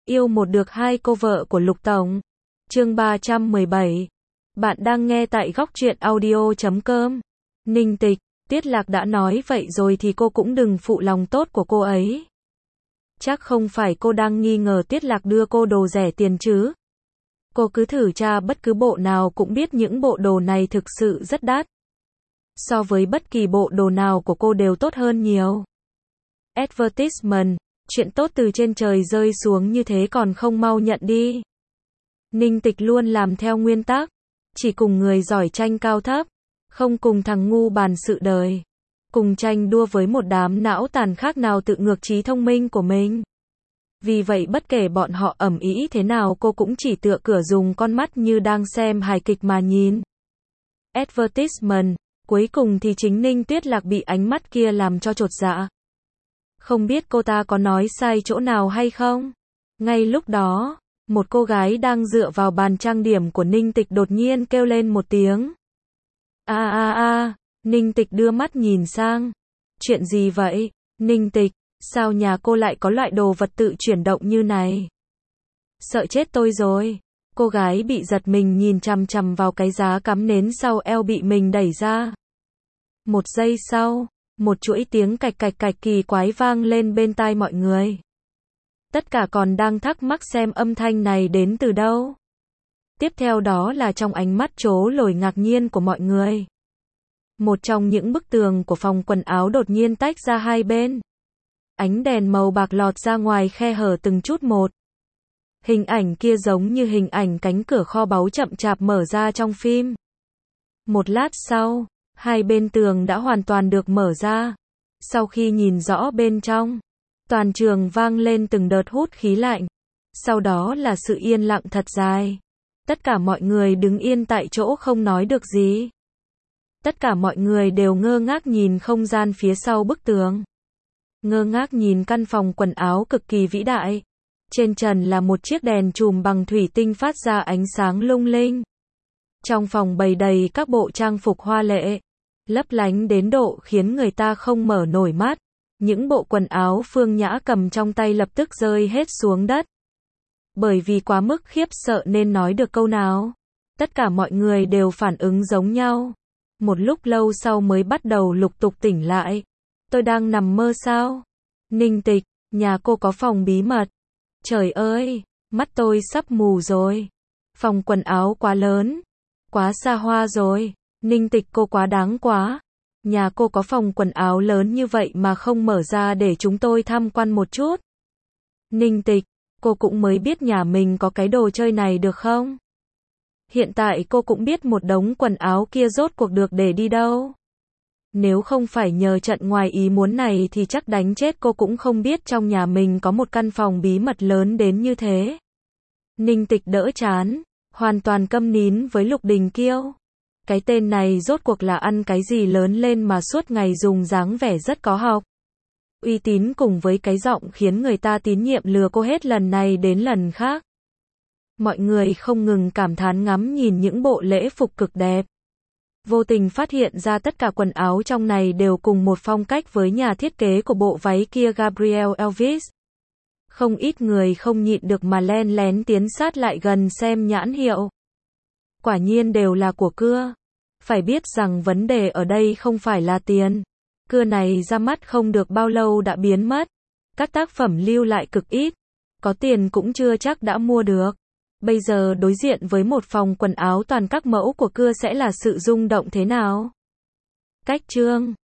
Yêu một được hai cô vợ của Lục Tổng. Chương 317. Bạn đang nghe tại góc truyện audio.com. Ninh Tịch, Tiết Lạc đã nói vậy rồi thì cô cũng đừng phụ lòng tốt của cô ấy. Chắc không phải cô đang nghi ngờ Tiết Lạc đưa cô đồ rẻ tiền chứ? Cô cứ thử tra bất cứ bộ nào cũng biết những bộ đồ này thực sự rất đắt. So với bất kỳ bộ đồ nào của cô đều tốt hơn nhiều. Advertisement, chuyện tốt từ trên trời rơi xuống như thế còn không mau nhận đi. Ninh Tịch luôn làm theo nguyên tắc, chỉ cùng người giỏi tranh cao thấp, không cùng thằng ngu bàn sự đời. Cùng tranh đua với một đám não tàn khác nào tự ngược trí thông minh của mình. Vì vậy bất kể bọn họ ầm ĩ thế nào cô cũng chỉ tựa cửa dùng con mắt như đang xem hài kịch mà nhìn. Advertisement, cuối cùng thì chính Ninh Tiết Lạc bị ánh mắt kia làm cho chột dạ. Không biết cô ta có nói sai chỗ nào hay không? Ngay lúc đó, một cô gái đang dựa vào bàn trang điểm của Ninh Tịch đột nhiên kêu lên một tiếng. Ninh Tịch đưa mắt nhìn sang. Chuyện gì vậy? Ninh Tịch, sao nhà cô lại có loại đồ vật tự chuyển động như này? Sợ chết tôi rồi. Cô gái bị giật mình nhìn chằm chằm vào cái giá cắm nến sau eo bị mình đẩy ra. Một giây sau, một chuỗi tiếng cạch cạch cạch kỳ quái vang lên bên tai mọi người. Tất cả còn đang thắc mắc xem âm thanh này đến từ đâu. Tiếp theo đó là trong ánh mắt trố lồi ngạc nhiên của mọi người. Một trong những bức tường của phòng quần áo đột nhiên tách ra hai bên. Ánh đèn màu bạc lọt ra ngoài khe hở từng chút một. Hình ảnh kia giống như hình ảnh cánh cửa kho báu chậm chạp mở ra trong phim. Một lát sau, hai bên tường đã hoàn toàn được mở ra. Sau khi nhìn rõ bên trong, toàn trường vang lên từng đợt hút khí lạnh. Sau đó là sự yên lặng thật dài. Tất cả mọi người đứng yên tại chỗ không nói được gì. Tất cả mọi người đều ngơ ngác nhìn không gian phía sau bức tường. Ngơ ngác nhìn căn phòng quần áo cực kỳ vĩ đại. Trên trần là một chiếc đèn chùm bằng thủy tinh phát ra ánh sáng lung linh. Trong phòng bày đầy các bộ trang phục hoa lệ, lấp lánh đến độ khiến người ta không mở nổi mắt. Những bộ quần áo Phương Nhã cầm trong tay lập tức rơi hết xuống đất. Bởi vì quá mức khiếp sợ nên nói được câu nào. Tất cả mọi người đều phản ứng giống nhau. Một lúc lâu sau mới bắt đầu lục tục tỉnh lại. Tôi đang nằm mơ sao? Ninh Tịch, nhà cô có phòng bí mật. Trời ơi, mắt tôi sắp mù rồi. Phòng quần áo quá lớn, quá xa hoa rồi. Ninh Tịch, cô quá đáng quá. Nhà cô có phòng quần áo lớn như vậy mà không mở ra để chúng tôi tham quan một chút. Ninh Tịch, cô cũng mới biết nhà mình có cái đồ chơi này được không? Hiện tại cô cũng biết một đống quần áo kia rốt cuộc được để đi đâu. Nếu không phải nhờ trận ngoài ý muốn này thì chắc đánh chết cô cũng không biết trong nhà mình có một căn phòng bí mật lớn đến như thế. Ninh Tịch đỡ chán, hoàn toàn câm nín với Lục Đình Kiêu. Cái tên này rốt cuộc là ăn cái gì lớn lên mà suốt ngày dùng dáng vẻ rất có học. Uy tín cùng với cái giọng khiến người ta tín nhiệm lừa cô hết lần này đến lần khác. Mọi người không ngừng cảm thán ngắm nhìn những bộ lễ phục cực đẹp. Vô tình phát hiện ra tất cả quần áo trong này đều cùng một phong cách với nhà thiết kế của bộ váy kia Gabrielle Elvis. Không ít người không nhịn được mà len lén tiến sát lại gần xem nhãn hiệu. Quả nhiên đều là của cưa. Phải biết rằng vấn đề ở đây không phải là tiền. Cưa này ra mắt không được bao lâu đã biến mất. Các tác phẩm lưu lại cực ít. Có tiền cũng chưa chắc đã mua được. Bây giờ đối diện với một phòng quần áo toàn các mẫu của cưa sẽ là sự rung động thế nào? Cách chương